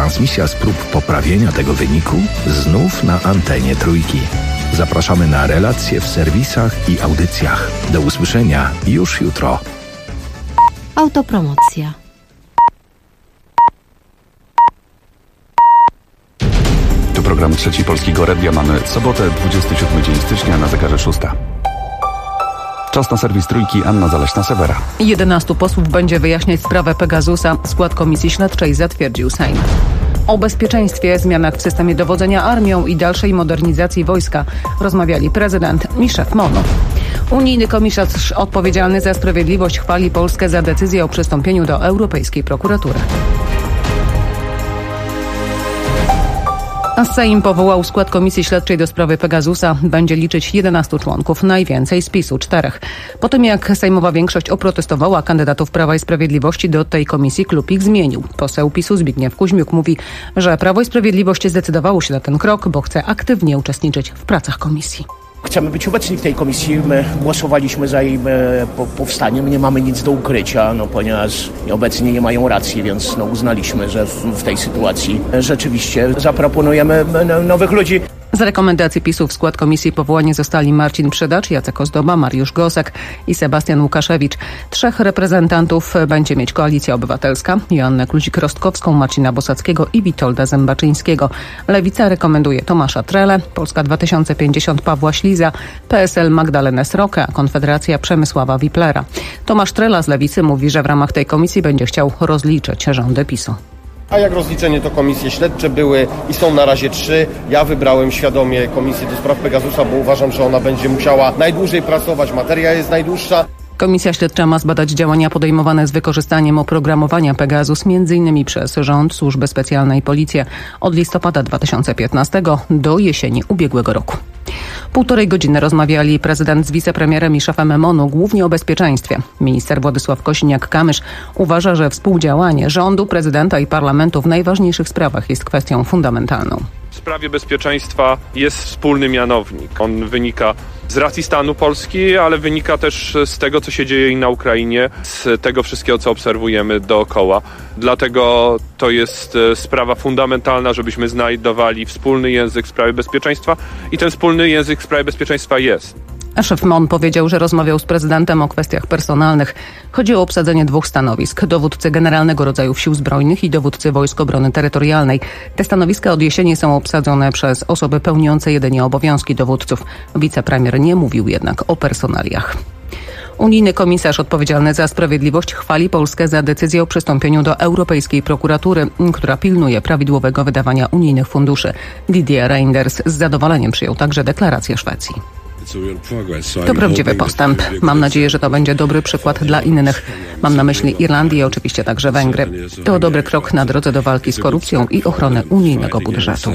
transmisja z prób poprawienia tego wyniku znów na antenie Trójki. Zapraszamy na relacje w serwisach i audycjach. Do usłyszenia już jutro. Autopromocja. Tu program Trzeci Polskiego Radia. Mamy sobotę, 27 dzień stycznia, na zegarze 6. Czas na serwis Trójki. Anna Zaleśna-Sewera. 11 posłów będzie wyjaśniać sprawę Pegasusa. Skład komisji śledczej zatwierdził Sejm. O bezpieczeństwie, zmianach w systemie dowodzenia armią i dalszej modernizacji wojska rozmawiali prezydent i szef MON-u. Unijny komisarz odpowiedzialny za sprawiedliwość chwali Polskę za decyzję o przystąpieniu do Europejskiej Prokuratury. A Sejm powołał skład komisji śledczej do sprawy Pegasusa. Będzie liczyć 11 członków, najwięcej z PiS-u 4. Po tym jak sejmowa większość oprotestowała kandydatów Prawa i Sprawiedliwości, do tej komisji klub ich zmienił. Poseł PiS-u Zbigniew Kuźmiuk mówi, że Prawo i Sprawiedliwość zdecydowało się na ten krok, bo chce aktywnie uczestniczyć w pracach komisji. Chcemy być obecni w tej komisji. My głosowaliśmy za jej powstaniem. Nie mamy nic do ukrycia, ponieważ obecnie nie mają racji, więc uznaliśmy, że w tej sytuacji rzeczywiście zaproponujemy nowych ludzi. Z rekomendacji PiS-u w skład komisji powołani zostali Marcin Przydacz, Jacek Ozdoba, Mariusz Gosek i Sebastian Łukaszewicz. 3 reprezentantów będzie mieć Koalicja Obywatelska: Joannę Kluzik-Rostkowską, Marcina Bosackiego i Witolda Zębaczyńskiego. Lewica rekomenduje Tomasza Trelę, Polska 2050 Pawła Śliza, PSL Magdalenę Srokę, a Konfederacja Przemysława Wiplera. Tomasz Trela z Lewicy mówi, że w ramach tej komisji będzie chciał rozliczyć rządy PiS-u. A jak rozliczenie, to komisje śledcze były i są na razie 3. Ja wybrałem świadomie komisję do spraw Pegasusa, bo uważam, że ona będzie musiała najdłużej pracować. Materia jest najdłuższa. Komisja śledcza ma zbadać działania podejmowane z wykorzystaniem oprogramowania Pegasus, m.in. przez rząd, służby specjalne i policję od listopada 2015 do jesieni ubiegłego roku. 1,5 godziny rozmawiali prezydent z wicepremierem i szefem MON-u głównie o bezpieczeństwie. Minister Władysław Kosiniak-Kamysz uważa, że współdziałanie rządu, prezydenta i parlamentu w najważniejszych sprawach jest kwestią fundamentalną. W sprawie bezpieczeństwa jest wspólny mianownik. On wynika z racji stanu Polski, ale wynika też z tego, co się dzieje i na Ukrainie, z tego wszystkiego, co obserwujemy dookoła. Dlatego to jest sprawa fundamentalna, żebyśmy znajdowali wspólny język w sprawie bezpieczeństwa i ten wspólny język w sprawie bezpieczeństwa jest. A szef MON powiedział, że rozmawiał z prezydentem o kwestiach personalnych. Chodzi o obsadzenie 2 stanowisk: dowódcy generalnego rodzaju sił zbrojnych i dowódcy Wojsk Obrony Terytorialnej. Te stanowiska od jesieni są obsadzone przez osoby pełniące jedynie obowiązki dowódców. Wicepremier nie mówił jednak o personaliach. Unijny komisarz odpowiedzialny za sprawiedliwość chwali Polskę za decyzję o przystąpieniu do Europejskiej Prokuratury, która pilnuje prawidłowego wydawania unijnych funduszy. Didier Reynders z zadowoleniem przyjął także deklarację Szwecji. To prawdziwy postęp. Mam nadzieję, że to będzie dobry przykład dla innych. Mam na myśli Irlandię i oczywiście także Węgry. To dobry krok na drodze do walki z korupcją i ochrony unijnego budżetu.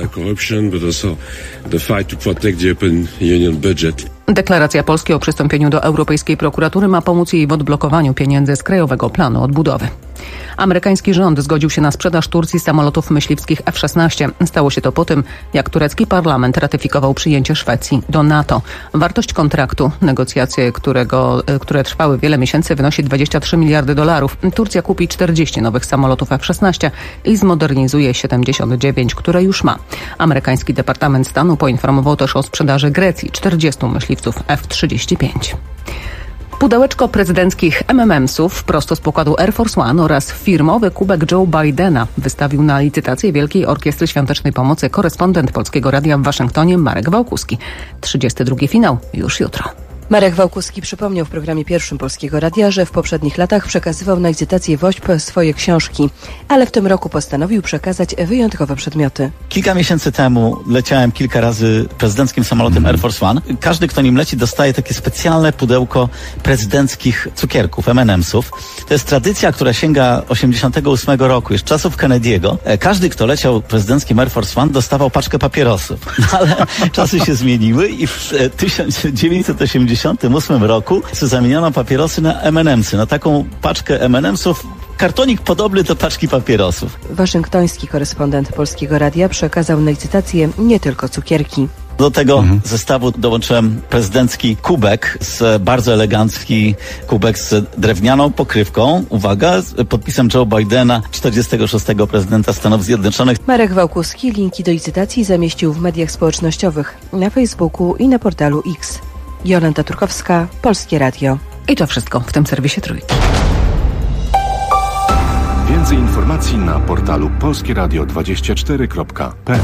Deklaracja Polski o przystąpieniu do Europejskiej Prokuratury ma pomóc jej w odblokowaniu pieniędzy z Krajowego Planu Odbudowy. Amerykański rząd zgodził się na sprzedaż Turcji samolotów myśliwskich F-16. Stało się to po tym, jak turecki parlament ratyfikował przyjęcie Szwecji do NATO. Wartość kontraktu, negocjacje które trwały wiele miesięcy, wynosi $23 miliardy. Turcja kupi 40 nowych samolotów F-16 i zmodernizuje 79, które już ma. Amerykański Departament Stanu poinformował też o sprzedaży Grecji 40 myśliwców F-35. Pudełeczko prezydenckich M&M'sów prosto z pokładu Air Force One oraz firmowy kubek Joe Bidena wystawił na licytację Wielkiej Orkiestry Świątecznej Pomocy korespondent Polskiego Radia w Waszyngtonie Marek Wałkuski. 32. finał już jutro. Marek Wałkuski przypomniał w programie pierwszym Polskiego Radia, że w poprzednich latach przekazywał na licytację WOŚP swoje książki, ale w tym roku postanowił przekazać wyjątkowe przedmioty. Kilka miesięcy temu leciałem kilka razy prezydenckim samolotem Air Force One. Każdy, kto nim leci, dostaje takie specjalne pudełko prezydenckich cukierków, M&M'sów. To jest tradycja, która sięga 88 roku, jeszcze czasów Kennedy'ego. Każdy, kto leciał prezydenckim Air Force One, dostawał paczkę papierosów. Ale czasy się zmieniły i w 1988 roku zamieniono papierosy na M&M'sy, na taką paczkę M&M'sów, kartonik podobny do paczki papierosów. Waszyngtoński korespondent Polskiego Radia przekazał na licytację nie tylko cukierki. Do tego zestawu dołączyłem prezydencki kubek, bardzo elegancki kubek z drewnianą pokrywką. Uwaga, z podpisem Joe Bidena, 46. prezydenta Stanów Zjednoczonych. Marek Wałkuski linki do licytacji zamieścił w mediach społecznościowych, na Facebooku i na portalu X. Jolanta Turkowska, Polskie Radio. I to wszystko w tym serwisie Trójki. Więcej informacji na portalu polskieradio24.pl.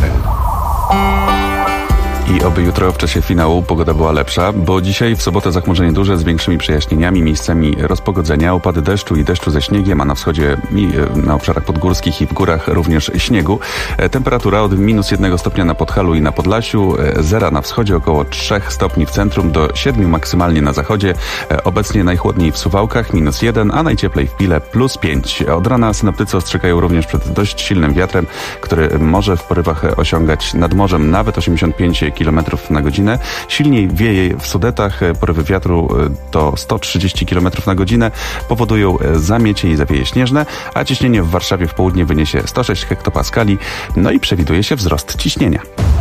I oby jutro w czasie finału pogoda była lepsza, bo dzisiaj w sobotę zachmurzenie duże z większymi przejaśnieniami, miejscami rozpogodzenia, opady deszczu i deszczu ze śniegiem, a na wschodzie i na obszarach podgórskich i w górach również śniegu. Temperatura od -1 stopnia na Podhalu i na Podlasiu, 0 na wschodzie, około 3 stopni w centrum, do 7 maksymalnie na zachodzie. Obecnie najchłodniej w Suwałkach, -1, a najcieplej w Pile, +5. Od rana synoptycy ostrzegają również przed dość silnym wiatrem, który może w porywach osiągać nad morzem nawet 85 km na godzinę. Silniej wieje w Sudetach, porywy wiatru do 130 km na godzinę powodują zamiecie i zawieje śnieżne, a ciśnienie w Warszawie w południe wyniesie 106 hektopaskali, no i przewiduje się wzrost ciśnienia.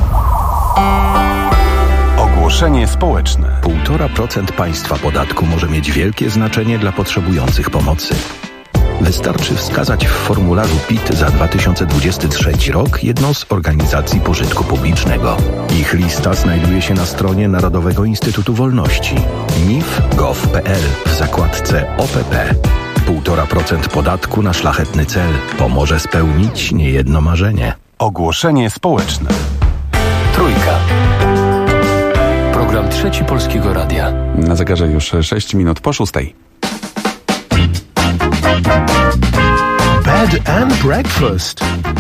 Ogłoszenie społeczne. 1,5% państwa podatku może mieć wielkie znaczenie dla potrzebujących pomocy. Wystarczy wskazać w formularzu PIT za 2023 rok jedną z organizacji pożytku publicznego. Ich lista znajduje się na stronie Narodowego Instytutu Wolności nif.gov.pl w zakładce OPP. 1,5% podatku na szlachetny cel pomoże spełnić niejedno marzenie. Ogłoszenie społeczne. Trójka. Program Trzeci Polskiego Radia. Na zegarze już 6 minut po 6. Bed and breakfast.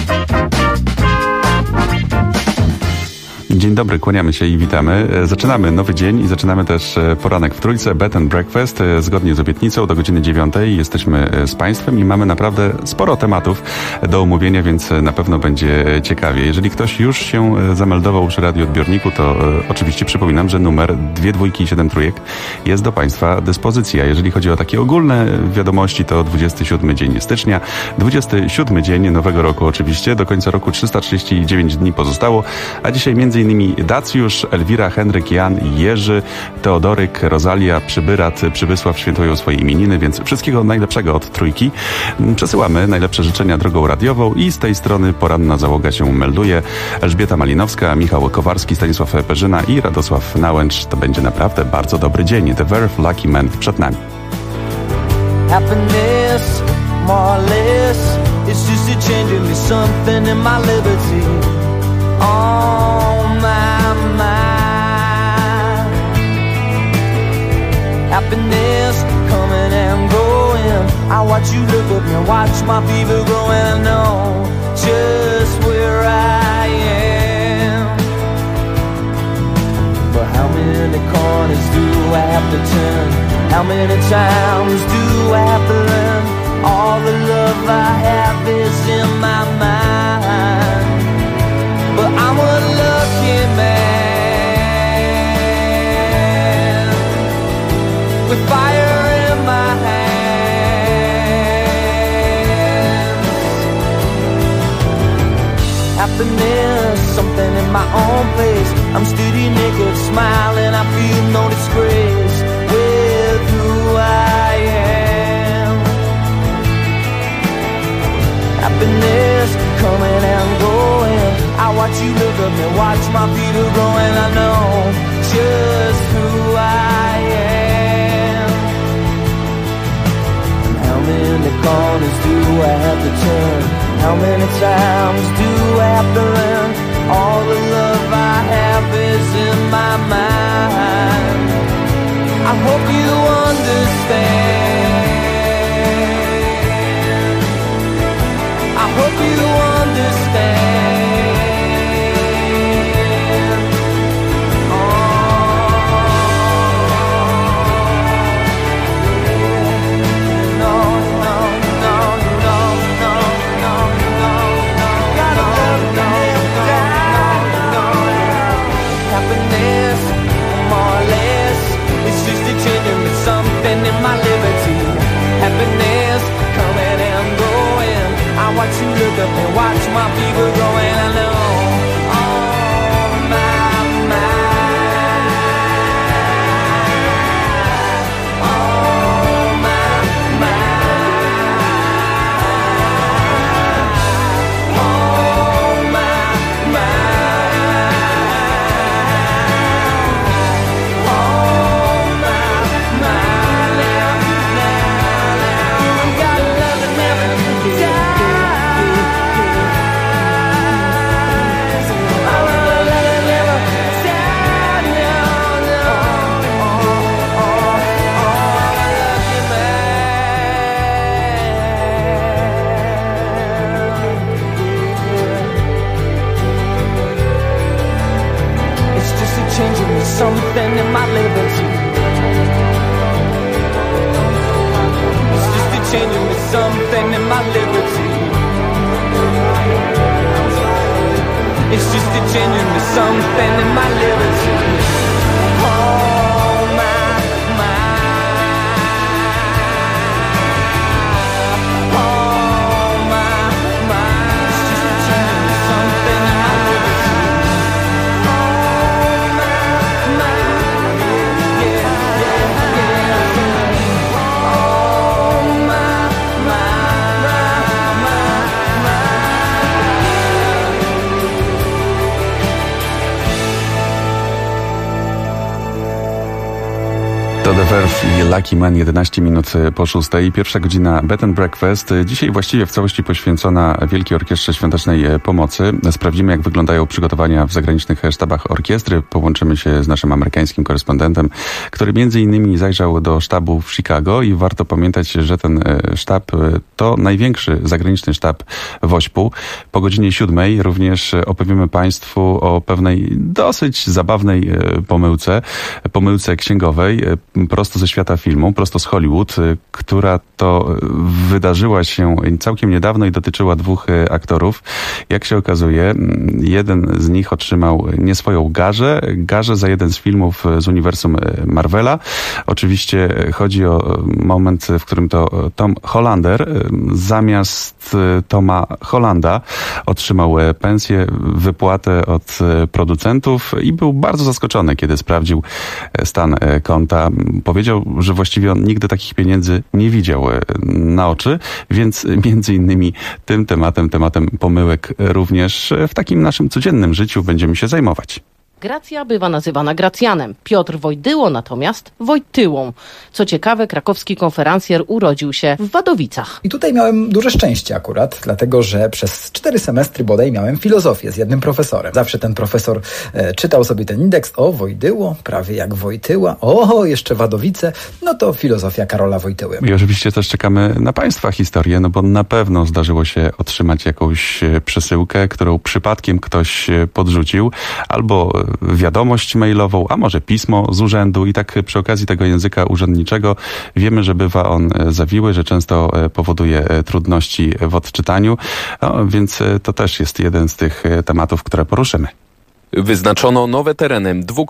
Dzień dobry, kłaniamy się i witamy. Zaczynamy nowy dzień i zaczynamy też poranek w Trójce, Bed and Breakfast. Zgodnie z obietnicą do godziny 9 jesteśmy z Państwem i mamy naprawdę sporo tematów do omówienia, więc na pewno będzie ciekawie. Jeżeli ktoś już się zameldował przy radioodbiorniku, to oczywiście przypominam, że numer 2 dwójki i 7 trójek jest do Państwa dyspozycji. A jeżeli chodzi o takie ogólne wiadomości, to 27 dzień stycznia, 27 dzień nowego roku oczywiście. Do końca roku 339 dni pozostało, a dzisiaj między innymi Dacjusz, Elwira, Henryk, Jan, Jerzy, Teodoryk, Rozalia, Przybyrat, Przybysław świętują swoje imieniny, więc wszystkiego najlepszego od Trójki. Przesyłamy najlepsze życzenia drogą radiową i z tej strony poranna załoga się melduje. Elżbieta Malinowska, Michał Kowarski, Stanisław Perzyna i Radosław Nałęcz. To będzie naprawdę bardzo dobry dzień. The Verve Lucky Man przed nami. Happiness, more or less, it's just a change in me, something in my liberty. On my mind, happiness coming and going. I watch you look at me, watch my fever growing. I know just where I am, but how many corners do I have to turn? How many times do I have to learn? All the love I have is in my mind, but I'm a lucky man with fire in my hands. Happiness, something in my own place. I'm steady, naked, smiling. I feel no disgrace with who I am. Happiness coming and going. I watch you look at me, watch my feet are growing. I know just who I am. And how many corners do I have to turn? How many times do I have to learn? All the love I have is in my mind. I hope you understand. I hope you understand. It's just a genuine something in my liberty. Oh my, oh my, it's just a genuine something in my liberty. Oh my, yeah, yeah, yeah. Oh my. To The Verve i Lucky Man, 11 minut po 6. Pierwsza godzina Bed and Breakfast. Dzisiaj właściwie w całości poświęcona Wielkiej Orkiestrze Świątecznej Pomocy. Sprawdzimy, jak wyglądają przygotowania w zagranicznych sztabach orkiestry. Połączymy się z naszym amerykańskim korespondentem, który między innymi zajrzał do sztabu w Chicago i warto pamiętać, że ten sztab to największy zagraniczny sztab WOŚP-u. Po godzinie 7 również opowiemy Państwu o pewnej dosyć zabawnej pomyłce księgowej, prosto ze świata filmu, prosto z Hollywood, która to wydarzyła się całkiem niedawno i dotyczyła dwóch aktorów. Jak się okazuje, jeden z nich otrzymał nie swoją garzę za jeden z filmów z uniwersum Marvela. Oczywiście chodzi o moment, w którym to Tom Hollander zamiast Toma Hollanda otrzymał pensję, wypłatę od producentów i był bardzo zaskoczony, kiedy sprawdził stan konta. Powiedział, że właściwie on nigdy takich pieniędzy nie widział na oczy, więc między innymi tym tematem pomyłek również w takim naszym codziennym życiu będziemy się zajmować. Gracja bywa nazywana Gracjanem. Piotr Wojdyło natomiast Wojtyłą. Co ciekawe, krakowski konferencjer urodził się w Wadowicach. I tutaj miałem duże szczęście akurat, dlatego że przez 4 semestry bodaj miałem filozofię z jednym profesorem. Zawsze ten profesor czytał sobie ten indeks. O, Wojdyło, prawie jak Wojtyła. O, jeszcze Wadowice. No to filozofia Karola Wojtyły. I oczywiście też czekamy na Państwa historię, no bo na pewno zdarzyło się otrzymać jakąś przesyłkę, którą przypadkiem ktoś podrzucił, albo wiadomość mailową, a może pismo z urzędu i tak przy okazji tego języka urzędniczego wiemy, że bywa on zawiły, że często powoduje trudności w odczytaniu, no, więc to też jest jeden z tych tematów, które poruszymy. Wyznaczono nowe tereny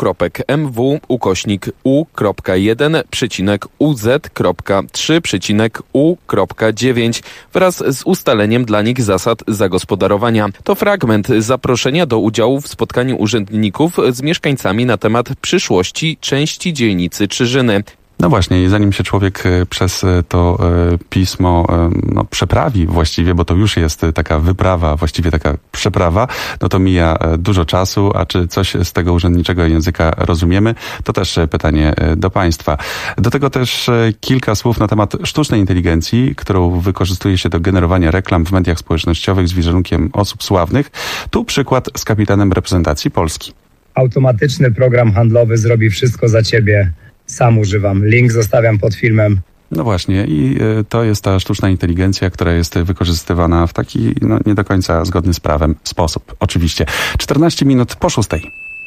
mw:/u.1.uz.3.u.9 wraz z ustaleniem dla nich zasad zagospodarowania. To fragment zaproszenia do udziału w spotkaniu urzędników z mieszkańcami na temat przyszłości części dzielnicy Czyżyny. No właśnie, i zanim się człowiek przez to pismo przeprawi właściwie, bo to już jest taka wyprawa, właściwie taka przeprawa, no to mija dużo czasu, a czy coś z tego urzędniczego języka rozumiemy? To też pytanie do Państwa. Do tego też kilka słów na temat sztucznej inteligencji, którą wykorzystuje się do generowania reklam w mediach społecznościowych z wizerunkiem osób sławnych. Tu przykład z kapitanem reprezentacji Polski. Automatyczny program handlowy zrobi wszystko za Ciebie. Sam używam. Link zostawiam pod filmem. No właśnie i to jest ta sztuczna inteligencja, która jest wykorzystywana w taki nie do końca zgodny z prawem sposób. Oczywiście. 14 minut po 6.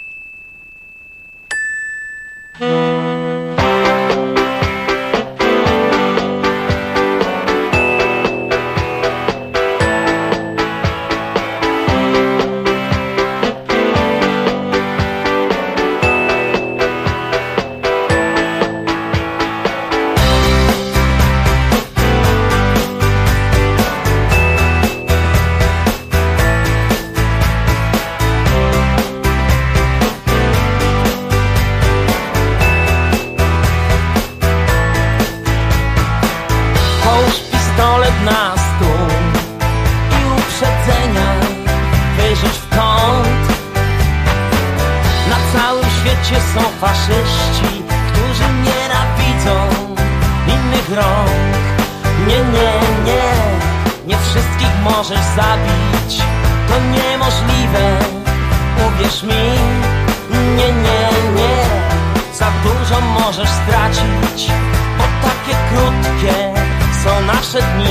Są faszyści, którzy nienawidzą innych rąk. Nie wszystkich możesz zabić, to niemożliwe, uwierz mi. Nie, za dużo możesz stracić, bo takie krótkie są nasze dni.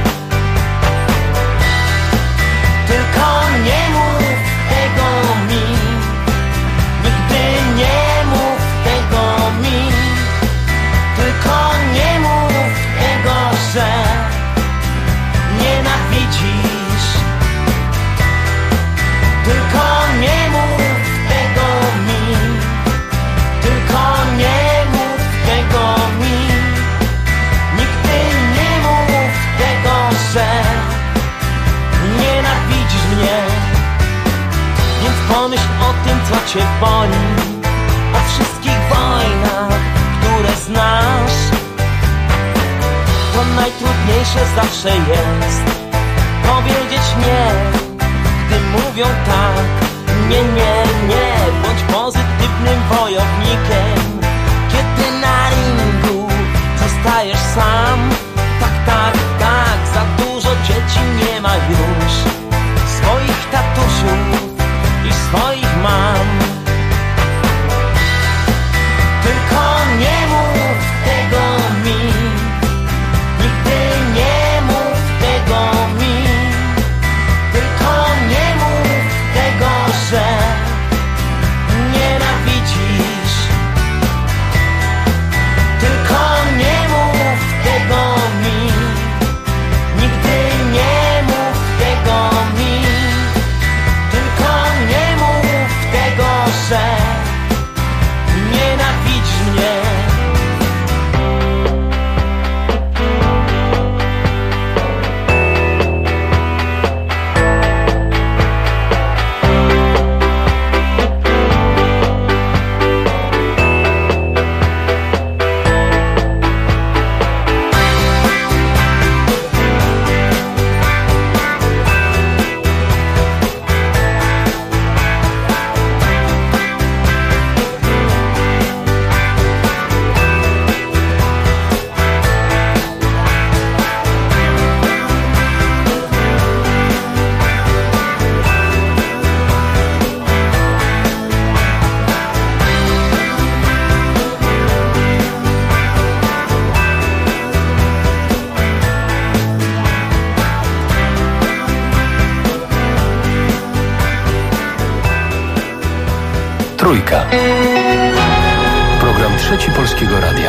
Tylko nie mów tego mi. Nie mów tego mi, tylko nie mów tego, że nienawidzisz. Tylko Pomyśl o tym, co cię boli, o wszystkich wojnach, które znasz. To najtrudniejsze zawsze jest powiedzieć nie, gdy mówią tak. Nie, nie, nie, bądź pozytywnym wojownikiem, kiedy na ringu zostajesz sam. Tak, tak, tak, za dużo dzieci nie ma już swoich tatusiów i swoich mam. Tylko nie mów tego mi, nigdy nie mów tego mi. Tylko nie mów tego, że nienawidzisz. Tylko nie mów tego mi, nigdy nie mów tego mi. Tylko nie mów tego, że nienawidzi mnie. Trójka. Program Trzeci Polskiego Radia.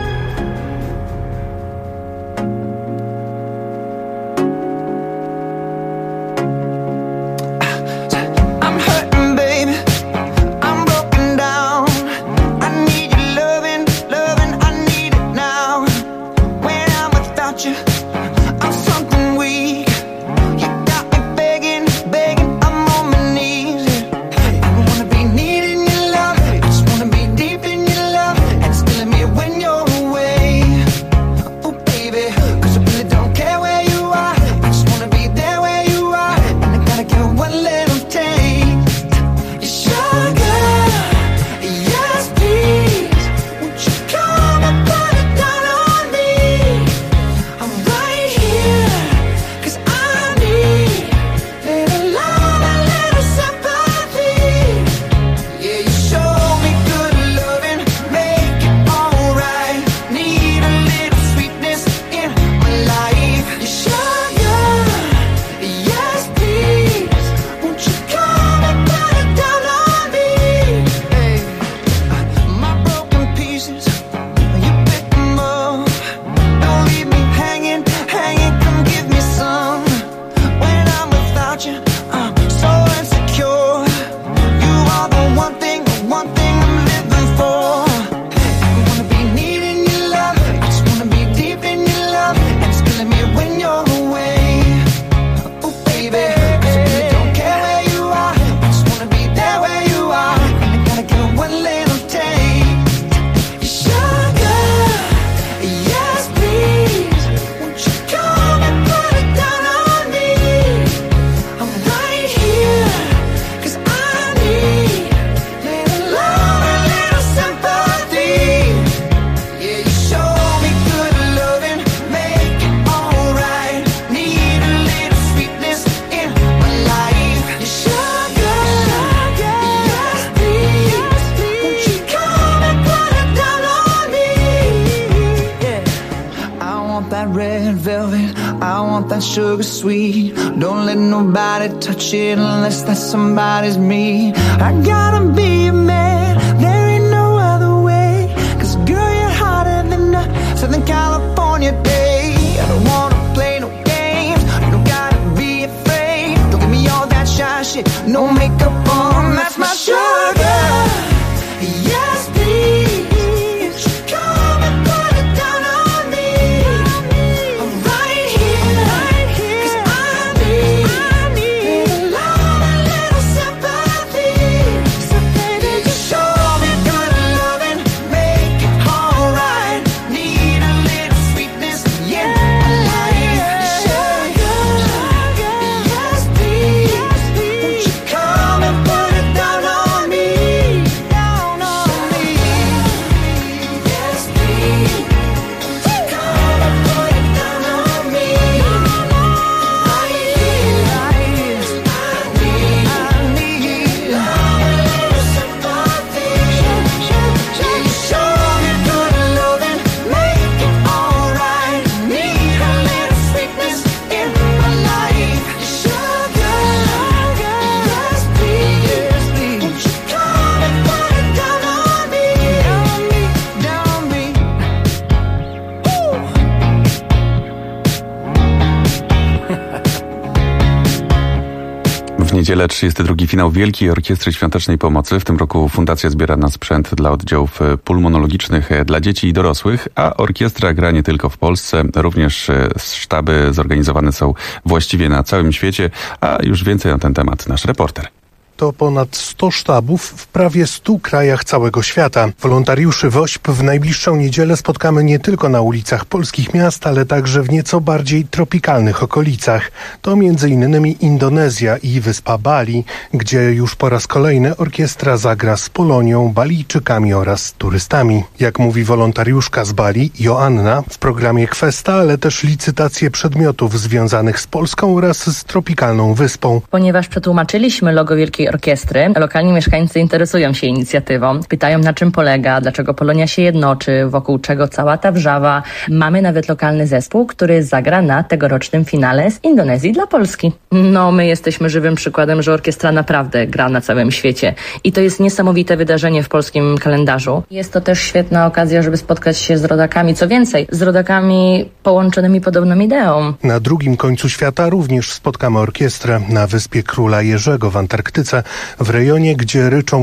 Sugar sweet, don't let nobody touch it unless that somebody's me. I gotta be a man, there ain't no other way. 'Cause girl, you're hotter than a Southern California day. I don't wanna play no games, you don't gotta be afraid. Don't give me all that shy shit, no makeup on, that's my sugar. Yes, please. Come and put it down on me. I'm right here. Cause I need a little love, a little sympathy. niedzielę 32. finał Wielkiej Orkiestry Świątecznej Pomocy. W tym roku fundacja zbiera na sprzęt dla oddziałów pulmonologicznych dla dzieci i dorosłych, a orkiestra gra nie tylko w Polsce, również sztaby zorganizowane są właściwie na całym świecie, a już więcej na ten temat nasz reporter. To ponad 100 sztabów w prawie 100 krajach całego świata. Wolontariuszy WOŚP w najbliższą niedzielę spotkamy nie tylko na ulicach polskich miast, ale także w nieco bardziej tropikalnych okolicach. To m.in. Indonezja i wyspa Bali, gdzie już po raz kolejny orkiestra zagra z Polonią, Balijczykami oraz turystami. Jak mówi wolontariuszka z Bali, Joanna, w programie Kwesta, ale też licytacje przedmiotów związanych z Polską oraz z tropikalną wyspą. Ponieważ przetłumaczyliśmy logo Wielkiej Orkiestry, lokalni mieszkańcy interesują się inicjatywą. Pytają, na czym polega, dlaczego Polonia się jednoczy, wokół czego cała ta wrzawa. Mamy nawet lokalny zespół, który zagra na tegorocznym finale z Indonezji dla Polski. No, my jesteśmy żywym przykładem, że orkiestra naprawdę gra na całym świecie. I to jest niesamowite wydarzenie w polskim kalendarzu. Jest to też świetna okazja, żeby spotkać się z rodakami. Co więcej, z rodakami połączonymi podobną ideą. Na drugim końcu świata również spotkamy orkiestrę na wyspie Króla Jerzego w Antarktyce, w rejonie, gdzie ryczą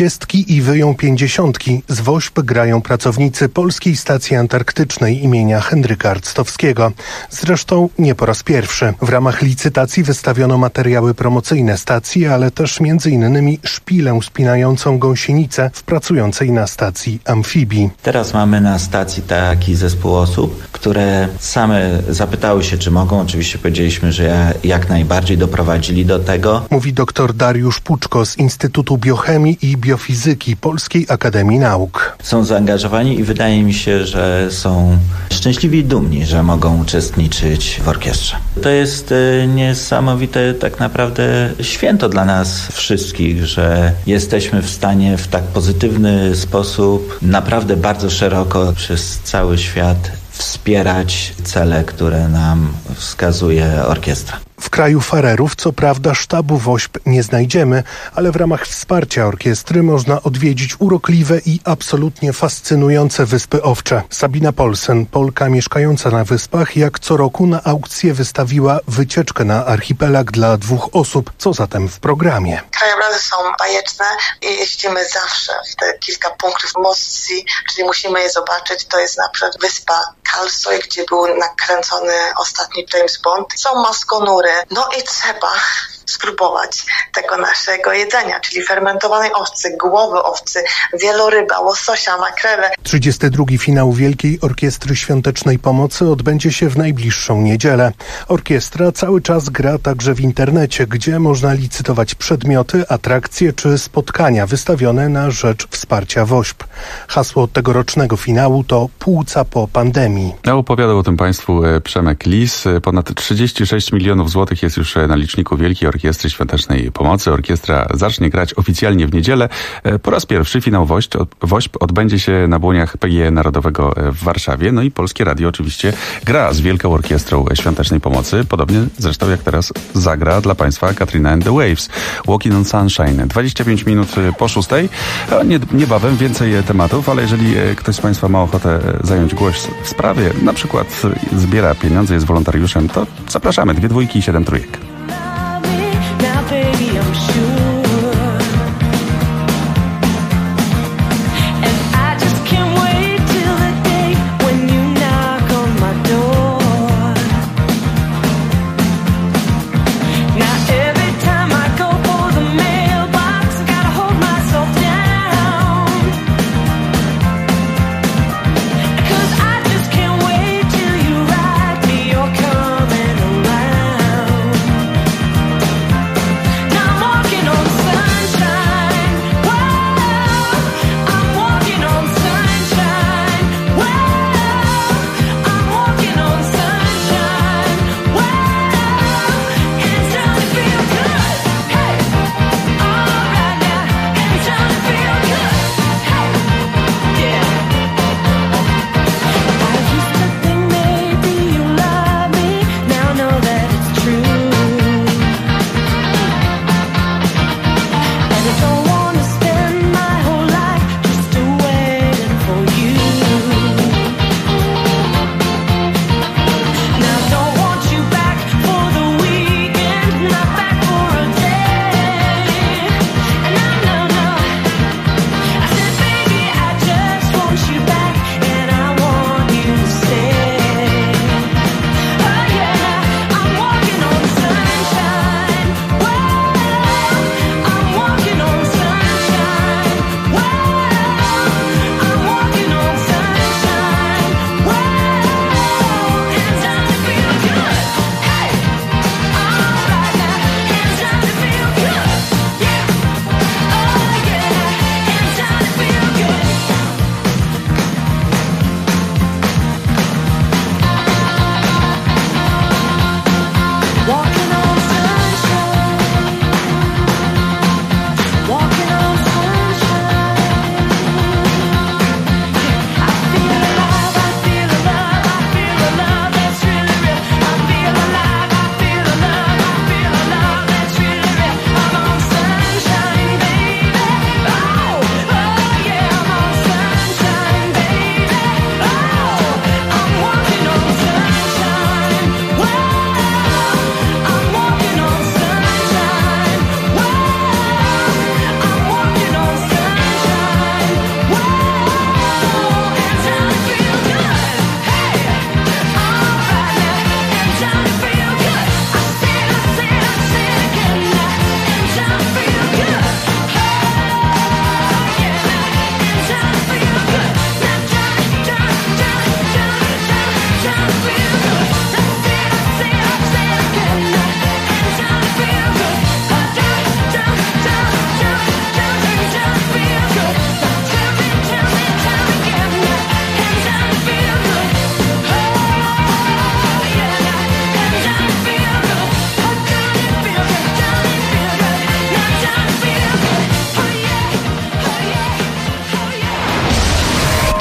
40 i wyją 50. Z WOŚP grają pracownicy Polskiej Stacji Antarktycznej imienia Henryka Arctowskiego. Zresztą nie po raz pierwszy. W ramach licytacji wystawiono materiały promocyjne stacji, ale też m.in. szpilę spinającą gąsienicę w pracującej na stacji amfibii. Teraz mamy na stacji taki zespół osób, które same zapytały się, czy mogą. Oczywiście powiedzieliśmy, że jak najbardziej doprowadzili do tego. Mówi dr Dariusz Puczko z Instytutu Biochemii i Biofizyki Polskiej Akademii Nauk. Są zaangażowani i wydaje mi się, że są szczęśliwi i dumni, że mogą uczestniczyć w orkiestrze. To jest niesamowite tak naprawdę święto dla nas wszystkich, że jesteśmy w stanie w tak pozytywny sposób, naprawdę bardzo szeroko przez cały świat wspierać cele, które nam wskazuje orkiestra. W kraju Farerów co prawda sztabu WOŚP nie znajdziemy, ale w ramach wsparcia orkiestry można odwiedzić urokliwe i absolutnie fascynujące Wyspy Owcze. Sabina Polsen, Polka mieszkająca na wyspach, jak co roku na aukcję wystawiła wycieczkę na archipelag dla 2 osób. Co zatem w programie? Krajobrazy są bajeczne i jeździmy zawsze w te kilka punktów emocji, czyli musimy je zobaczyć. To jest na przykład wyspa Kalsoy, gdzie był nakręcony ostatni James Bond. Są maskonury. No i trzeba spróbować tego naszego jedzenia, czyli fermentowanej owcy, głowy owcy, wieloryba, łososia, makrele. 32. finał Wielkiej Orkiestry Świątecznej Pomocy odbędzie się w najbliższą niedzielę. Orkiestra cały czas gra także w internecie, gdzie można licytować przedmioty, atrakcje czy spotkania wystawione na rzecz wsparcia WOŚP. Hasło tegorocznego finału to Płuca po pandemii. Opowiadał o tym Państwu Przemek Lis. Ponad 36 milionów złotych jest już na liczniku Wielkiej Orkiestry Świątecznej Pomocy. Orkiestra zacznie grać oficjalnie w niedzielę. Po raz pierwszy finał WOŚP odbędzie się na błoniach PGE Narodowego w Warszawie. No i Polskie Radio oczywiście gra z Wielką Orkiestrą Świątecznej Pomocy. Podobnie zresztą jak teraz zagra dla Państwa Katrina and the Waves. Walking on Sunshine. 25 minut po 6:00. Niebawem więcej tematów, ale jeżeli ktoś z Państwa ma ochotę zająć głos w sprawie, na przykład zbiera pieniądze, jest wolontariuszem, to zapraszamy. 2 dwójki i 7 trójek.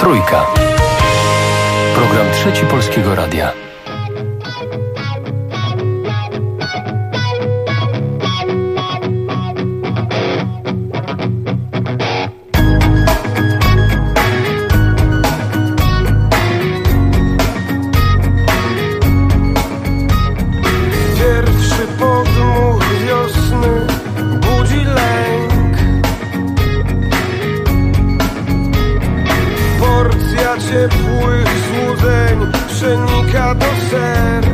Trójka. Program Trzeci Polskiego Radia. Pierwszy podmuch wiosny budzi lęk. Porcja ciepłych złudzeń przenika do serc.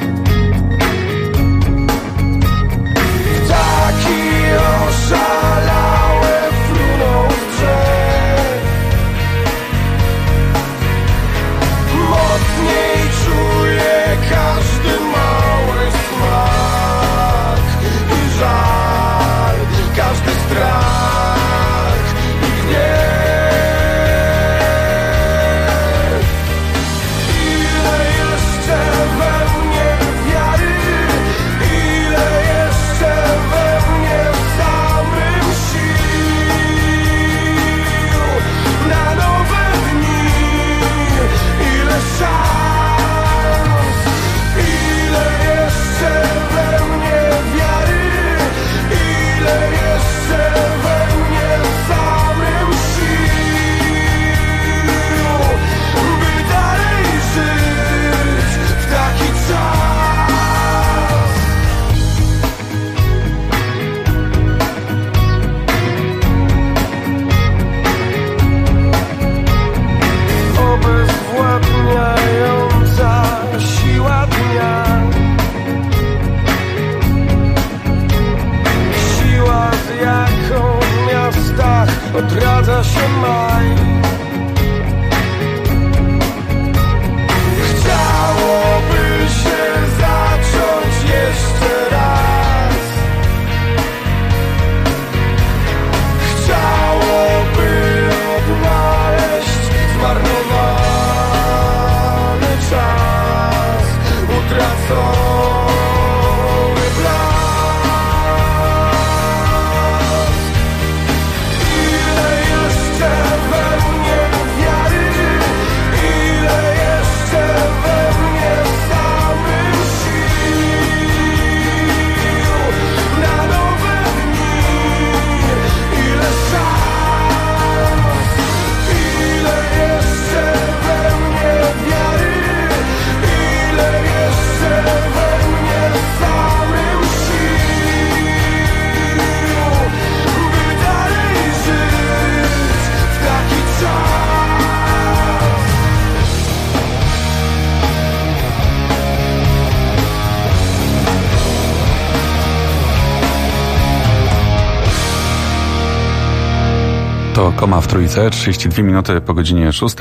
Ptaki oszalałe fruną z drzew. Mocniej czuję każdy mały smak i żal, każdy strach i gniew. Ile jeszcze we mnie wiary, ile jeszcze we mnie samym sił na nowe dni, ile szans, ile jeszcze we mnie wiary, ile jeszcze we mnie samym sił, by dalej żyć w taki czas. Obezwładniająca siła dnia, siła, z jaką w miastach odradza się maj. Chciałoby się zacząć jeszcze raz. Chciałoby odnaleźć zmarnowany czas, utracony blask. Ile jeszcze we mnie wiary, ile jeszcze we mnie samym sił na nowe dni, ile szans, ile jeszcze we mnie wiary, ile jeszcze we mnie samym sił, by dalej żyć w taki czas. To Koma w Trójce, 32 minuty po godzinie 6.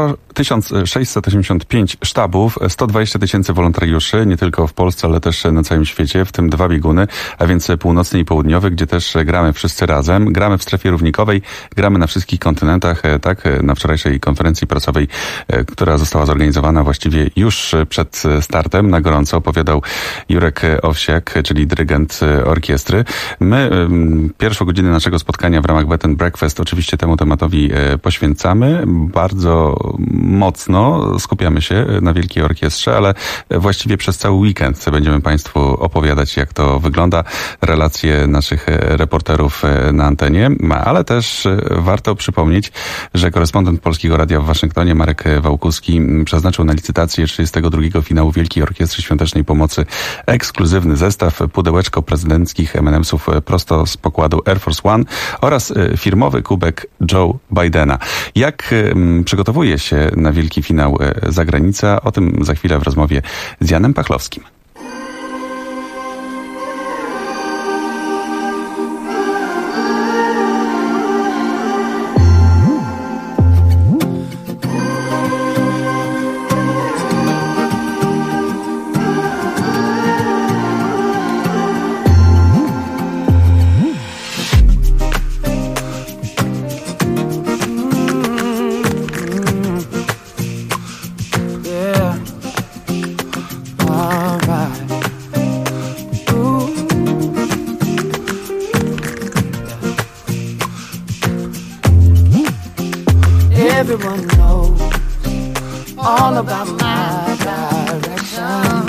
1685 sztabów, 120 000 wolontariuszy, nie tylko w Polsce, ale też na całym świecie, w tym 2 bieguny, a więc północny i południowy, gdzie też gramy wszyscy razem. Gramy w strefie równikowej, gramy na wszystkich kontynentach, tak, na wczorajszej konferencji prasowej, która została zorganizowana właściwie już przed startem, na gorąco opowiadał Jurek Owsiak, czyli dyrygent orkiestry. My pierwszą godzinę naszego spotkania w ramach Bed and Breakfast oczywiście temu tematowi poświęcamy. Bardzo mocno skupiamy się na Wielkiej Orkiestrze, ale właściwie przez cały weekend będziemy Państwu opowiadać, jak to wygląda, relacje naszych reporterów na antenie, ale też warto przypomnieć, że korespondent Polskiego Radia w Waszyngtonie Marek Wałkuski przeznaczył na licytację 32. finału Wielkiej Orkiestry Świątecznej Pomocy ekskluzywny zestaw, pudełeczko prezydenckich M&M'sów prosto z pokładu Air Force One oraz firmowy kubek Joe Bidena. Jak przygotowuje się na wielki finał zagranica? O tym za chwilę w rozmowie z Janem Pachlowskim. Everyone knows all about my direction.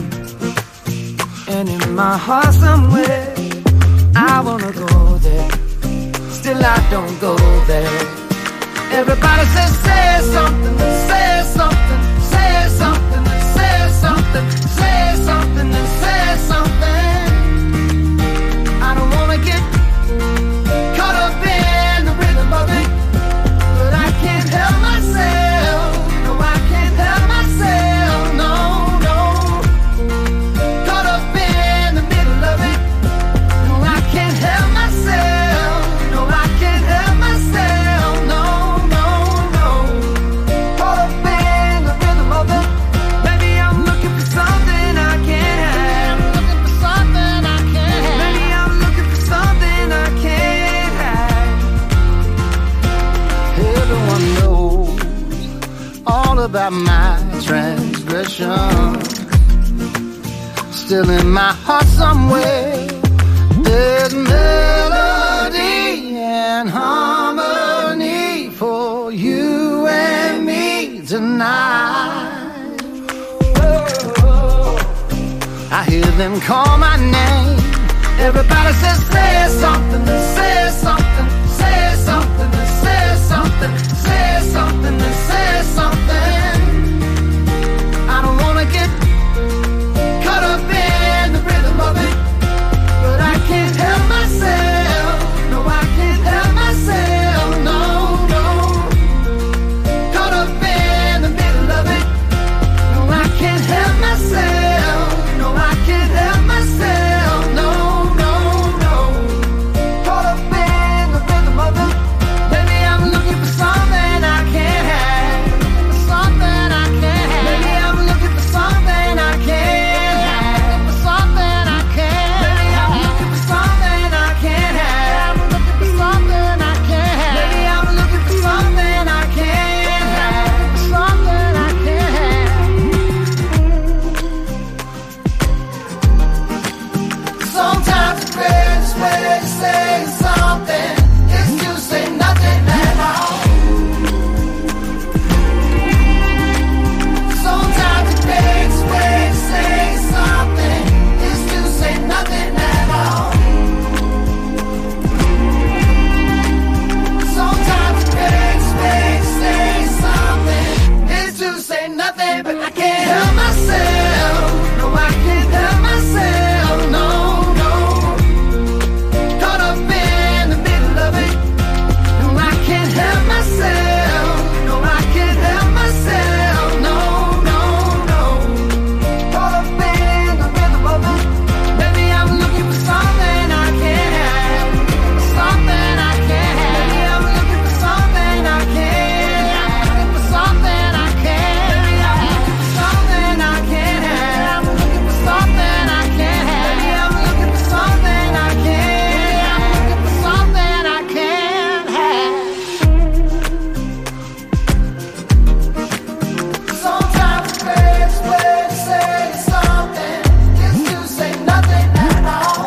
And in my heart somewhere, I wanna go there. Still I don't go there. Everybody says, say something, say something, say something, say something, say something, and say something. I don't wanna get caught up in the rhythm of it, but I can't help myself. No, I can't help myself. No, no. Caught up in the middle of it. No, I can't help myself. No, I can't help myself. No, no, no. Caught up in the rhythm of it. Maybe I'm looking for something I can't have. Looking for something I can't have. Maybe I'm looking for something I can't have. Everyone knows all about my transgression. Still in my heart somewhere, there's melody and harmony for you and me tonight. Oh, I hear them call my name. Everybody says, say something, say something, say something, say something, say something, say something. I don't wanna get caught up in the rhythm of it, but I can't help myself. No, I can't help myself. No, no. Caught up in the middle of it. No, I can't help myself. No, I can't help myself. No, no, no. Caught up in the rhythm of it. Maybe I'm looking for something I can't have. Something I can't have. Maybe I'm looking for something I can't have. For something I can't. Maybe I'm looking for something I can't have. Looking for something I can't have. Maybe I'm looking for something I can't have. Something I can't have. Sometimes the greatest way to say something is to say nothing at all. Sometimes the greatest way to say something is to say nothing at all. Sometimes the greatest way to say something is to say nothing, but I can't help myself. No, I can't help myself. No, no. Caught up in the middle of it. No, I can't help myself. No, I can't help myself. No, no, no. Caught up in the rhythm of it. Maybe I'm looking for something I can't have. Something I can't have. Maybe I'm looking for something I can't have. Looking for something I can't. Maybe I'm looking for something I can't have. Looking for something I can't have. Maybe I'm looking for something I can't have. Looking for something I can't have. Sometimes the greatest way to say something is to say nothing at all.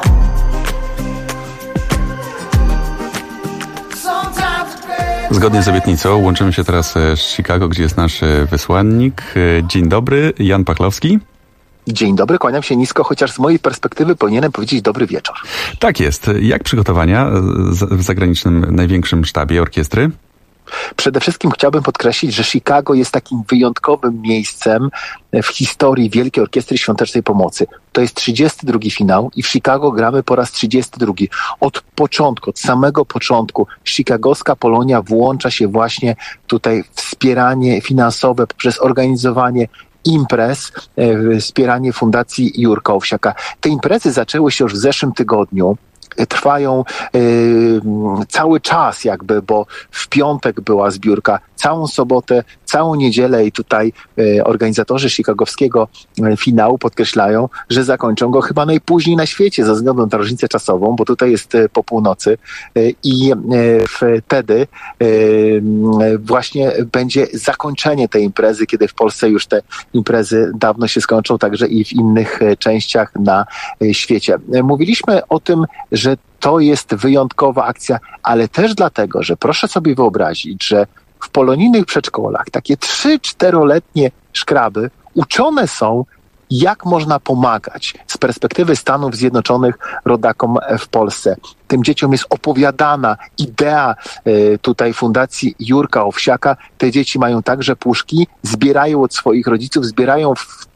Sometimes the greatest. Zgodnie z obietnicą łączymy się teraz z Chicago, gdzie jest nasz wysłannik. Dzień dobry, Jan Pachlowski. Dzień dobry, kłaniam się nisko, chociaż z mojej perspektywy powinienem powiedzieć dobry wieczór. Tak jest. Jak przygotowania w zagranicznym największym sztabie orkiestry? Przede wszystkim chciałbym podkreślić, że Chicago jest takim wyjątkowym miejscem w historii Wielkiej Orkiestry Świątecznej Pomocy. To jest 32. finał i w Chicago gramy po raz 32. Od początku, od samego początku chicagowska Polonia włącza się właśnie tutaj w wspieranie finansowe poprzez organizowanie imprez, wspieranie Fundacji Jurka Owsiaka. Te imprezy zaczęły się już w zeszłym tygodniu. Trwają cały czas jakby, bo w piątek była zbiórka, całą sobotę, całą niedzielę i tutaj organizatorzy chicagowskiego finału podkreślają, że zakończą go chyba najpóźniej na świecie ze względu na różnicę czasową, bo tutaj jest po północy i wtedy właśnie będzie zakończenie tej imprezy, kiedy w Polsce już te imprezy dawno się skończą, także i w innych częściach na świecie. Mówiliśmy o tym, że to jest wyjątkowa akcja, ale też dlatego, że proszę sobie wyobrazić, że w polonijnych przedszkolach takie 3-4-letnie szkraby uczone są, jak można pomagać z perspektywy Stanów Zjednoczonych rodakom w Polsce. Tym dzieciom jest opowiadana idea tutaj Fundacji Jurka Owsiaka. Te dzieci mają także puszki, zbierają od swoich rodziców, zbierają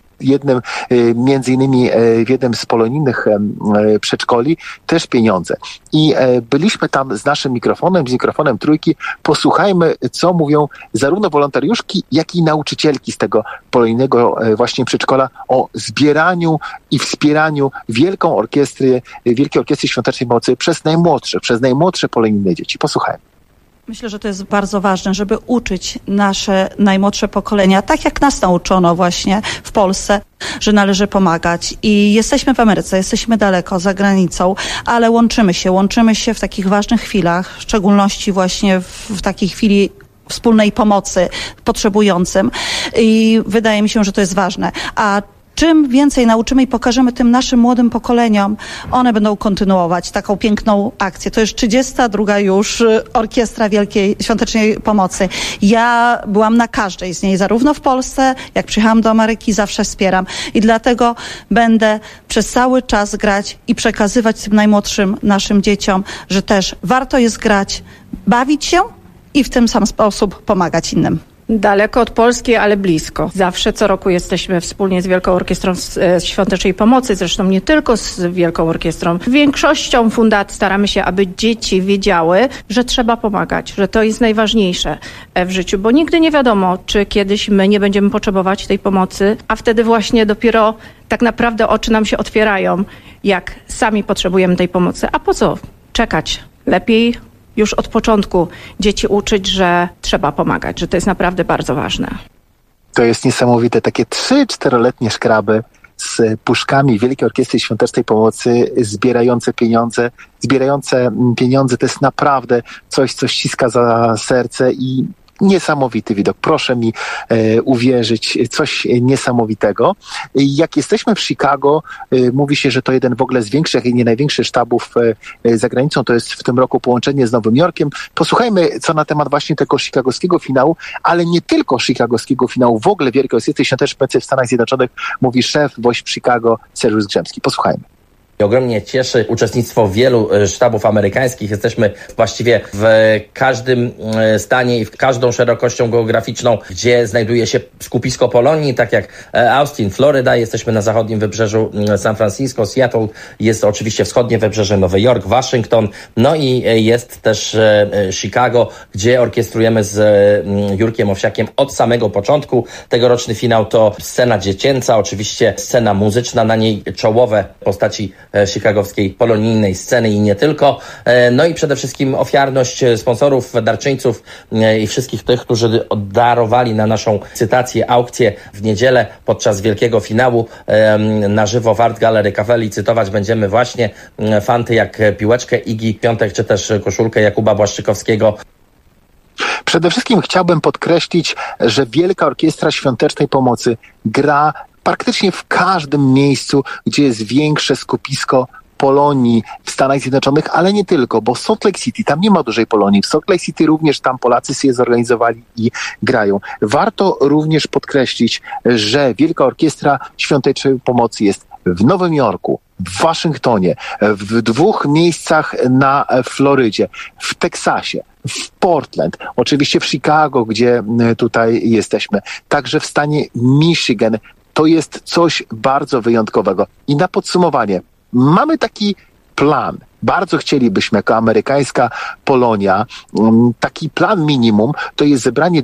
między innymi w jednym z polonijnych przedszkoli też pieniądze. I byliśmy tam z naszym mikrofonem, z mikrofonem Trójki. Posłuchajmy, co mówią zarówno wolontariuszki, jak i nauczycielki z tego polonijnego właśnie przedszkola o zbieraniu i wspieraniu Wielkiej Orkiestry Świątecznej Pomocy przez najmłodsze polonijne dzieci. Posłuchajmy. Myślę, że to jest bardzo ważne, żeby uczyć nasze najmłodsze pokolenia, tak jak nas nauczono właśnie w Polsce, że należy pomagać. I jesteśmy w Ameryce, jesteśmy daleko, za granicą, ale łączymy się w takich ważnych chwilach, w szczególności właśnie w takiej chwili wspólnej pomocy potrzebującym. I wydaje mi się, że to jest ważne. A czym więcej nauczymy i pokażemy tym naszym młodym pokoleniom, one będą kontynuować taką piękną akcję. To już 32. już Orkiestra Wielkiej Świątecznej Pomocy. Ja byłam na każdej z niej, zarówno w Polsce, jak przyjechałam do Ameryki, zawsze wspieram. I dlatego będę przez cały czas grać i przekazywać tym najmłodszym naszym dzieciom, że też warto jest grać, bawić się i w ten sam sposób pomagać innym. Daleko od Polski, ale blisko. Zawsze co roku jesteśmy wspólnie z Wielką Orkiestrą Świątecznej Pomocy, zresztą nie tylko z Wielką Orkiestrą. Większością fundacji staramy się, aby dzieci wiedziały, że trzeba pomagać, że to jest najważniejsze w życiu, bo nigdy nie wiadomo, czy kiedyś my nie będziemy potrzebować tej pomocy, a wtedy właśnie dopiero tak naprawdę oczy nam się otwierają, jak sami potrzebujemy tej pomocy. A po co czekać? Lepiej już od początku dzieci uczyć, że trzeba pomagać, że to jest naprawdę bardzo ważne. To jest niesamowite. Takie 3-4-letnie szkraby z puszkami Wielkiej Orkiestry Świątecznej Pomocy zbierające pieniądze, to jest naprawdę coś, co ściska za serce i niesamowity widok. Proszę mi uwierzyć, coś niesamowitego. Jak jesteśmy w Chicago, mówi się, że to jeden w ogóle z większych i nie największych sztabów za granicą. To jest w tym roku połączenie z Nowym Jorkiem. Posłuchajmy, co na temat właśnie tego chicagowskiego finału, ale nie tylko chicagowskiego finału, w ogóle Wielkiej Orkiestry Świątecznej Pomocy w Stanach Zjednoczonych mówi szef WOŚP Chicago Sergiusz Grzemski. Posłuchajmy. Ogromnie cieszy uczestnictwo wielu sztabów amerykańskich. Jesteśmy właściwie w każdym stanie i w każdą szerokością geograficzną, gdzie znajduje się skupisko Polonii, tak jak Austin, Floryda. Jesteśmy na zachodnim wybrzeżu San Francisco, Seattle. Jest oczywiście wschodnie wybrzeże, Nowy Jork, Waszyngton. No i jest też Chicago, gdzie orkiestrujemy z Jurkiem Owsiakiem od samego początku. Tegoroczny finał to scena dziecięca, oczywiście scena muzyczna, na niej czołowe postaci chicagowskiej polonijnej sceny i nie tylko. No i przede wszystkim ofiarność sponsorów, darczyńców i wszystkich tych, którzy darowali na naszą cytację, aukcję w niedzielę podczas wielkiego finału na żywo w Art Gallery Cafe. Licytować będziemy właśnie fanty jak piłeczkę Igi Piątek, czy też koszulkę Jakuba Błaszczykowskiego. Przede wszystkim chciałbym podkreślić, że Wielka Orkiestra Świątecznej Pomocy gra praktycznie w każdym miejscu, gdzie jest większe skupisko Polonii w Stanach Zjednoczonych, ale nie tylko, bo Salt Lake City, tam nie ma dużej Polonii. W Salt Lake City również tam Polacy się zorganizowali i grają. Warto również podkreślić, że Wielka Orkiestra Świątecznej Pomocy jest w Nowym Jorku, w Waszyngtonie, w 2 miejscach na Florydzie, w Teksasie, w Portland, oczywiście w Chicago, gdzie tutaj jesteśmy, także w stanie Michigan. To jest coś bardzo wyjątkowego. I na podsumowanie, mamy taki plan. Bardzo chcielibyśmy jako amerykańska Polonia, taki plan minimum to jest zebranie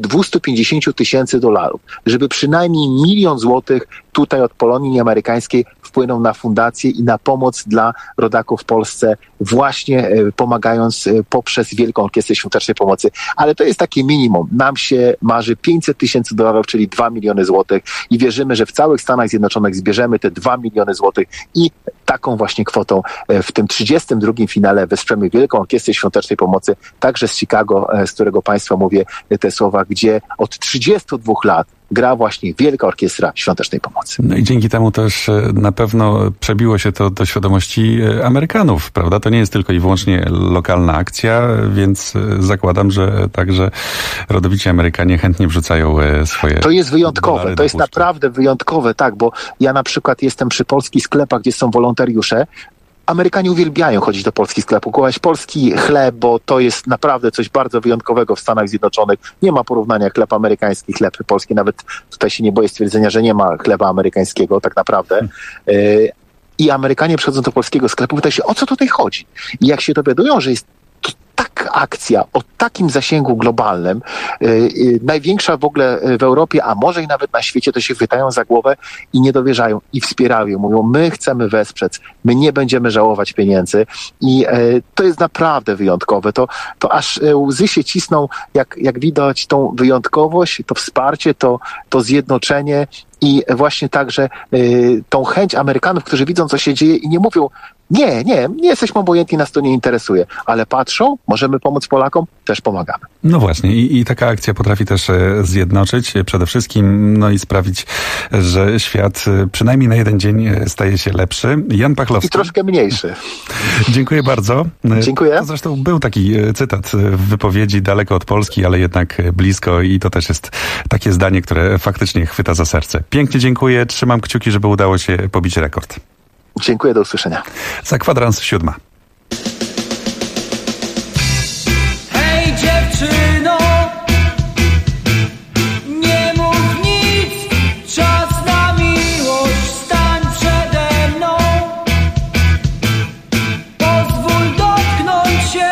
$250 000, żeby przynajmniej $1 000 000 tutaj od Polonii amerykańskiej wpłyną na fundację i na pomoc dla rodaków w Polsce, właśnie pomagając poprzez Wielką Orkiestrę Świątecznej Pomocy. Ale to jest takie minimum. Nam się marzy $500 000, czyli $2 miliony i wierzymy, że w całych Stanach Zjednoczonych zbierzemy te $2 miliony i taką właśnie kwotą w tym 32. finale wesprzemy Wielką Orkiestrę Świątecznej Pomocy, także z Chicago, z którego Państwu mówię te słowa, gdzie od 32 lat gra właśnie Wielka Orkiestra Świątecznej Pomocy. No i dzięki temu też na pewno przebiło się to do świadomości Amerykanów, prawda? To nie jest tylko i wyłącznie lokalna akcja, więc zakładam, że także rodowici Amerykanie chętnie wrzucają swoje... To jest wyjątkowe, to jest naprawdę wyjątkowe, tak, bo ja na przykład jestem przy polskich sklepach, gdzie są wolontariusze. Amerykanie uwielbiają chodzić do polskich sklepów, kupować polski chleb, bo to jest naprawdę coś bardzo wyjątkowego w Stanach Zjednoczonych. Nie ma porównania chleb amerykański, chleb polski. Nawet tutaj się nie boję stwierdzenia, że nie ma chleba amerykańskiego tak naprawdę. I Amerykanie przychodzą do polskiego sklepu, pytają się, o co tutaj chodzi? I jak się dowiadują, że jest to tak akcja o takim zasięgu globalnym, największa w ogóle w Europie, a może i nawet na świecie, to się chwytają za głowę i nie dowierzają i wspierają. Mówią, my chcemy wesprzeć, my nie będziemy żałować pieniędzy i to jest naprawdę wyjątkowe. To aż łzy się cisną, jak widać tą wyjątkowość, to wsparcie, to zjednoczenie i właśnie także tą chęć Amerykanów, którzy widzą, co się dzieje i nie mówią, nie jesteśmy obojętni, nas to nie interesuje, ale patrzą, możemy pomóc Polakom, też pomagamy. No właśnie i taka akcja potrafi też zjednoczyć przede wszystkim, no i sprawić, że świat przynajmniej na jeden dzień staje się lepszy. Jan Pachlowski. I troszkę mniejszy. Dziękuję bardzo. Dziękuję. To zresztą był taki cytat w wypowiedzi daleko od Polski, ale jednak blisko i to też jest takie zdanie, które faktycznie chwyta za serce. Pięknie dziękuję, trzymam kciuki, żeby udało się pobić rekord. Dziękuję, do usłyszenia. Za kwadrans 7. Hej dziewczyno, nie mów nic, czas na miłość, stań przede mną. Pozwól dotknąć się.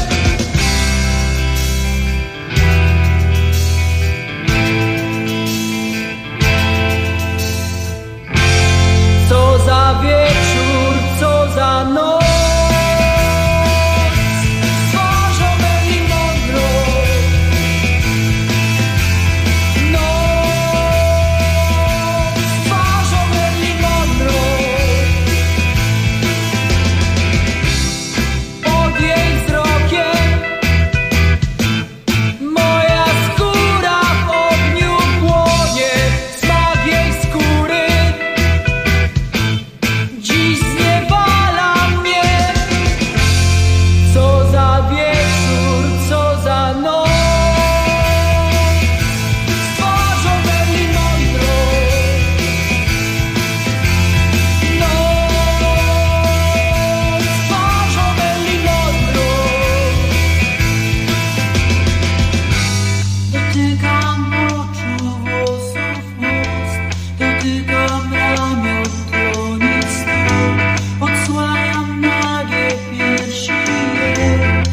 Co za wieczór, co za noc, stworzą mi mądrość. Noc, stworzą mi mądrość. Pod jej wzrokiem moja skóra w ogniu płonie, smak jej skóry dziś zniewala mnie. Co za wieczór, co za noc, stworzą we mnie mądrość. Noc, stworzą we mnie mądrość. Dotykam oczu, włosów, ust, dotykam ramion, dłoni, stóp, odsłaniam nagie piersi je.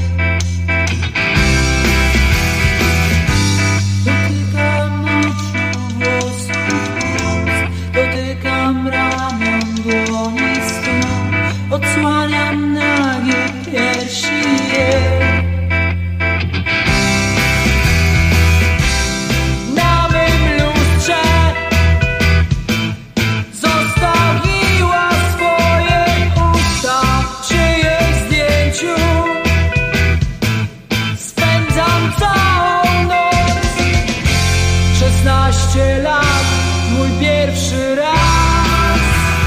Dotykam oczu, włosów, ust, dotykam ramion, dłoni, stóp, odsłaniam nagie piersi je. Na mym lustrze zostawiła swoje usta, przy jej zdjęciu spędzam całą noc. 16 lat, mój pierwszy raz,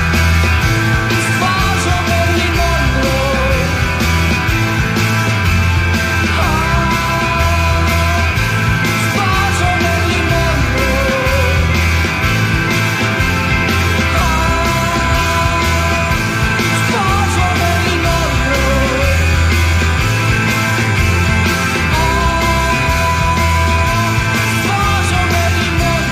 stworzą we mnie mądrość. Stworzą we mnie mądrość. Stworzą we mnie mądrość. Stworzą we mnie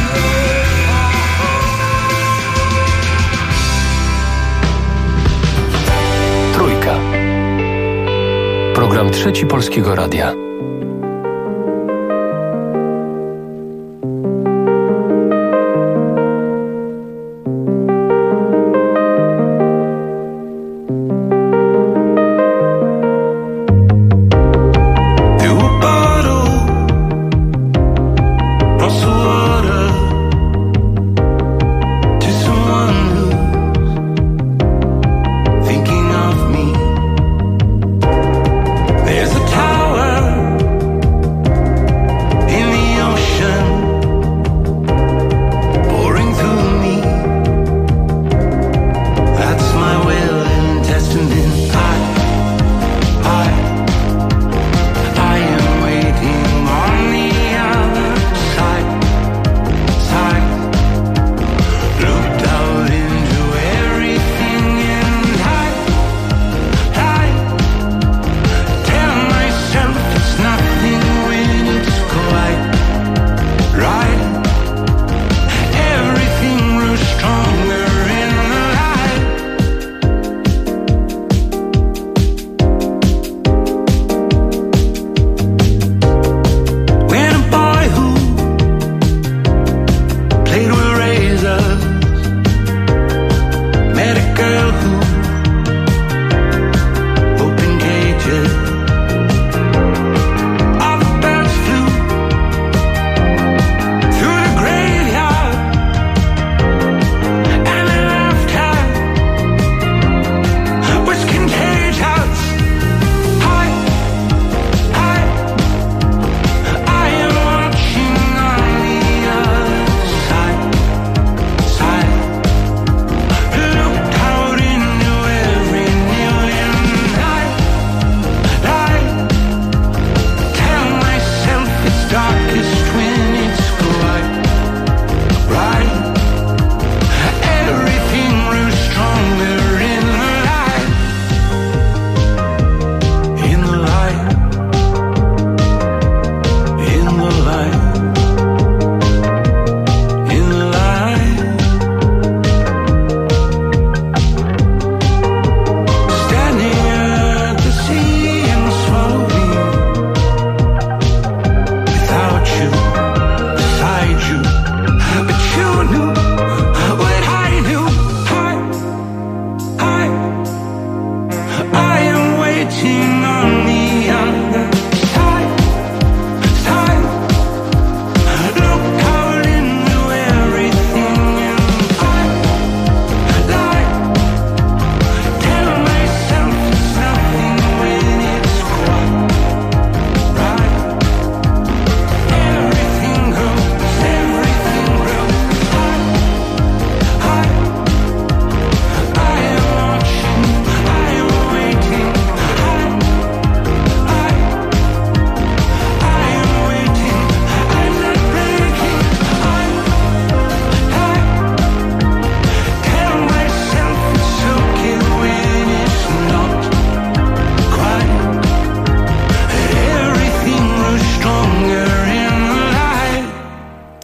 mądrość. Trójka. Program Trzeci Polskiego Radia. Do a bottle, pour some water to someone who's thinking of me. There's a tower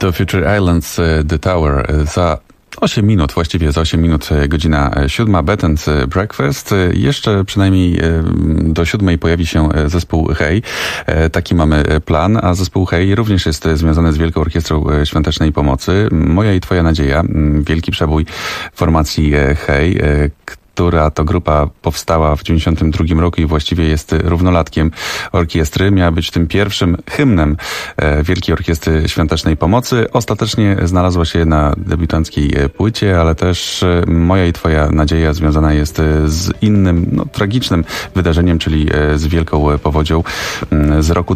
to Future Islands, The Tower. Za 8 minut, właściwie za 8 minut, godzina 7, Bed and Breakfast. Jeszcze przynajmniej do 7 pojawi się zespół Hej. Taki mamy plan, a zespół Hej również jest związany z Wielką Orkiestrą Świątecznej Pomocy. Moja i Twoja nadzieja, wielki przebój formacji Hej, która to grupa powstała w 1992 roku i właściwie jest równolatkiem orkiestry. Miała być tym pierwszym hymnem Wielkiej Orkiestry Świątecznej Pomocy. Ostatecznie znalazła się na debiutanckiej płycie, ale też Moja i Twoja nadzieja związana jest z innym, tragicznym wydarzeniem, czyli z Wielką Powodzią z roku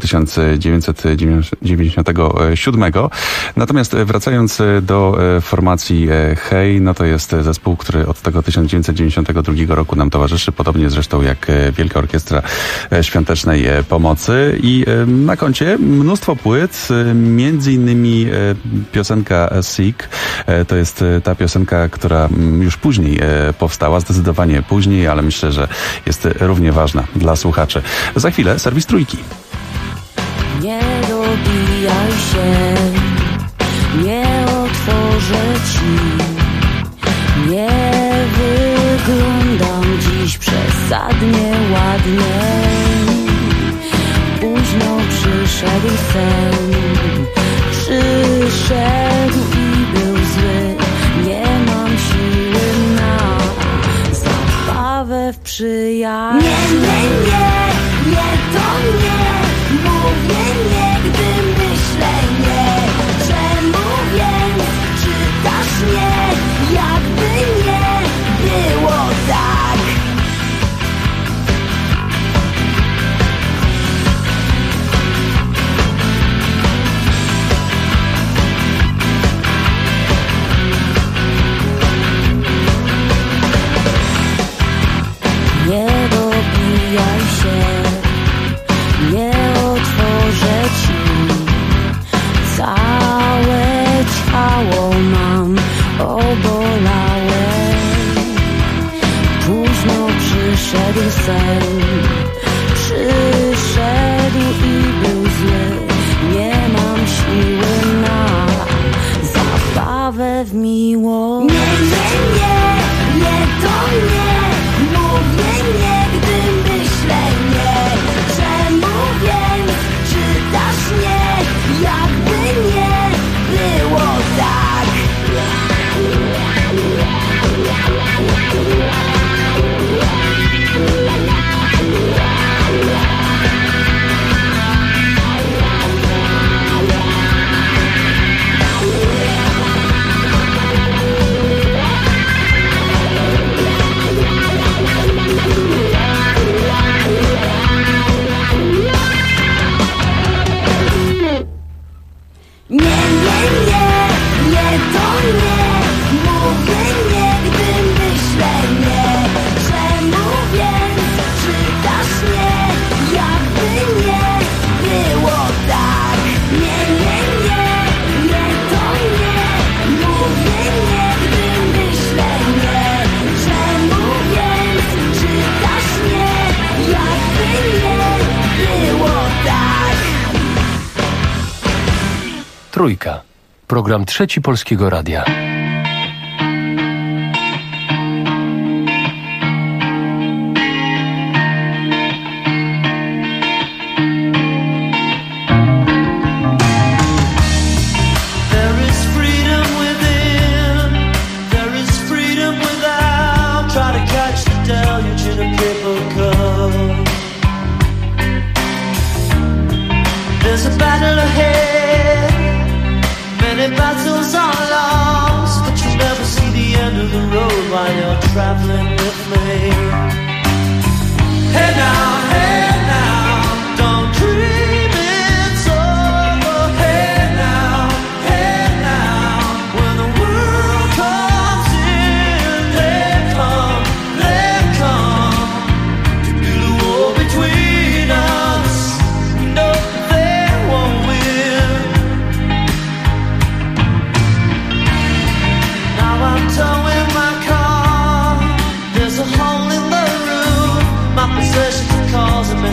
1997. Natomiast wracając do formacji Hej, to jest zespół, który od tego 1992 roku nam towarzyszy, podobnie zresztą jak Wielka Orkiestra Świątecznej Pomocy. I na koncie mnóstwo płyt, między innymi piosenka Sick. To jest ta piosenka, która już później powstała, zdecydowanie później, ale myślę, że jest równie ważna dla słuchaczy. Za chwilę serwis Trójki. Nie dobijaj się, nie otworzę ci, nie wyglądam dziś przesadnie ładnie. Późno przyszedł sen, przyszedł i był zły. Nie mam siły na zabawę w przyjaźń. Nie, to nie. Mówię nie, gdy myślę nie. Czemu więc czytasz nie, jakby nie było tak? Nie dobijaj się, nie otworzę ci. Całe ciało mam obolałe. Późno przyszedł sen, przyszedł i był zły. Nie mam siły na zabawę w miłość. Nie, to nie. Mówię nie, gdy myślę nie. Czemu więc czytasz nie, jakby nie było tak? Nie, to nie. Mówię nie, gdy myślę nie. Czemu więc czytasz nie, jakby nie było tak? Nie, to nie. Mówię nie, gdy myślę nie. Czemu więc czytasz nie, jakby nie było tak? Trójka. Program Trzeci Polskiego Radia. There's a battle ahead, many battles are lost, but you never see the end of the road while you're traveling with me. Hey now, don't dream it's over. Hey now, when the world comes in, they come to do the war between us. No, they won't win. Now I'm towing my car. There's a hole in the roof. My possessions are causing me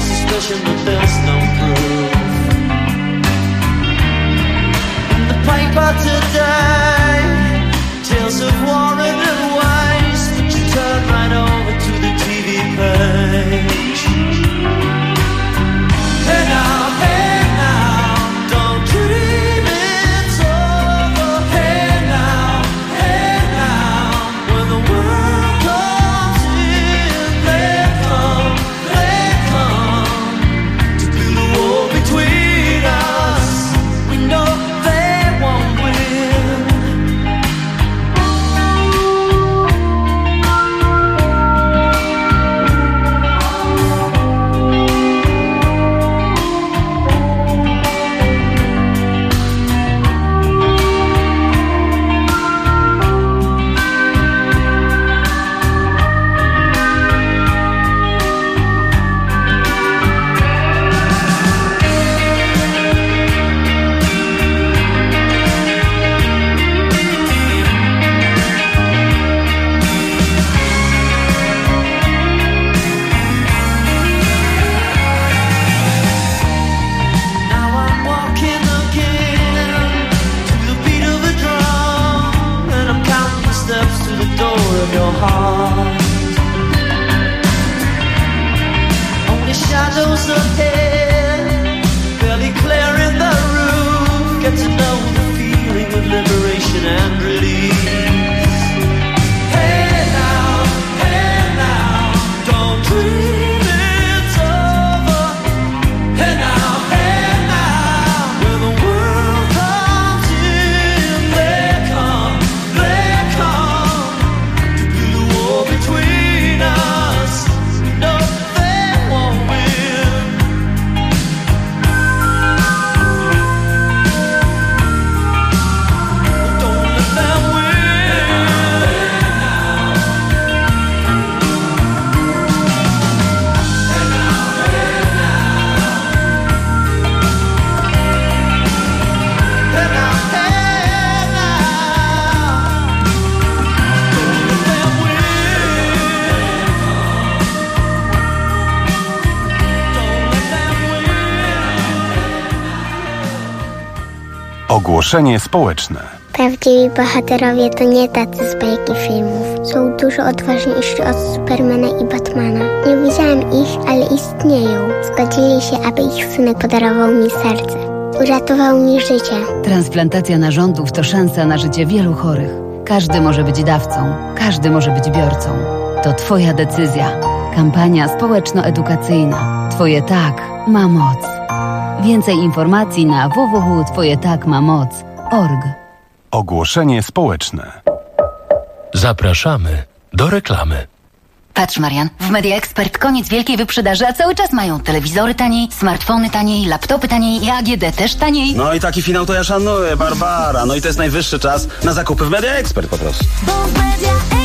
head, barely clearing the roof. Get to know the feeling of liberation and release. Hey now, don't dream it's over. Hey now, when the world comes in, they come to do the war between us. No, they won't win. Don't let them win. Ogłoszenie społeczne. Prawdziwi bohaterowie to nie tacy z bajki filmów. Są dużo odważniejsi od Supermana i Batmana. Nie widziałem ich, ale istnieją. Zgodzili się, aby ich synek podarował mi serce. Uratował mi życie. Transplantacja narządów to szansa na życie wielu chorych. Każdy może być dawcą, każdy może być biorcą. To Twoja decyzja. Kampania społeczno-edukacyjna. Twoje tak ma moc. Więcej informacji na www.twojetakmamoc.org. Ogłoszenie społeczne. Zapraszamy do reklamy. Patrz, Marian, w Media Expert koniec wielkiej wyprzedaży, a cały czas mają telewizory taniej, smartfony taniej, laptopy taniej i AGD też taniej. No i taki finał to ja szanuję, Barbara. No i to jest najwyższy czas na zakupy w Media Expert po prostu. Bo w Media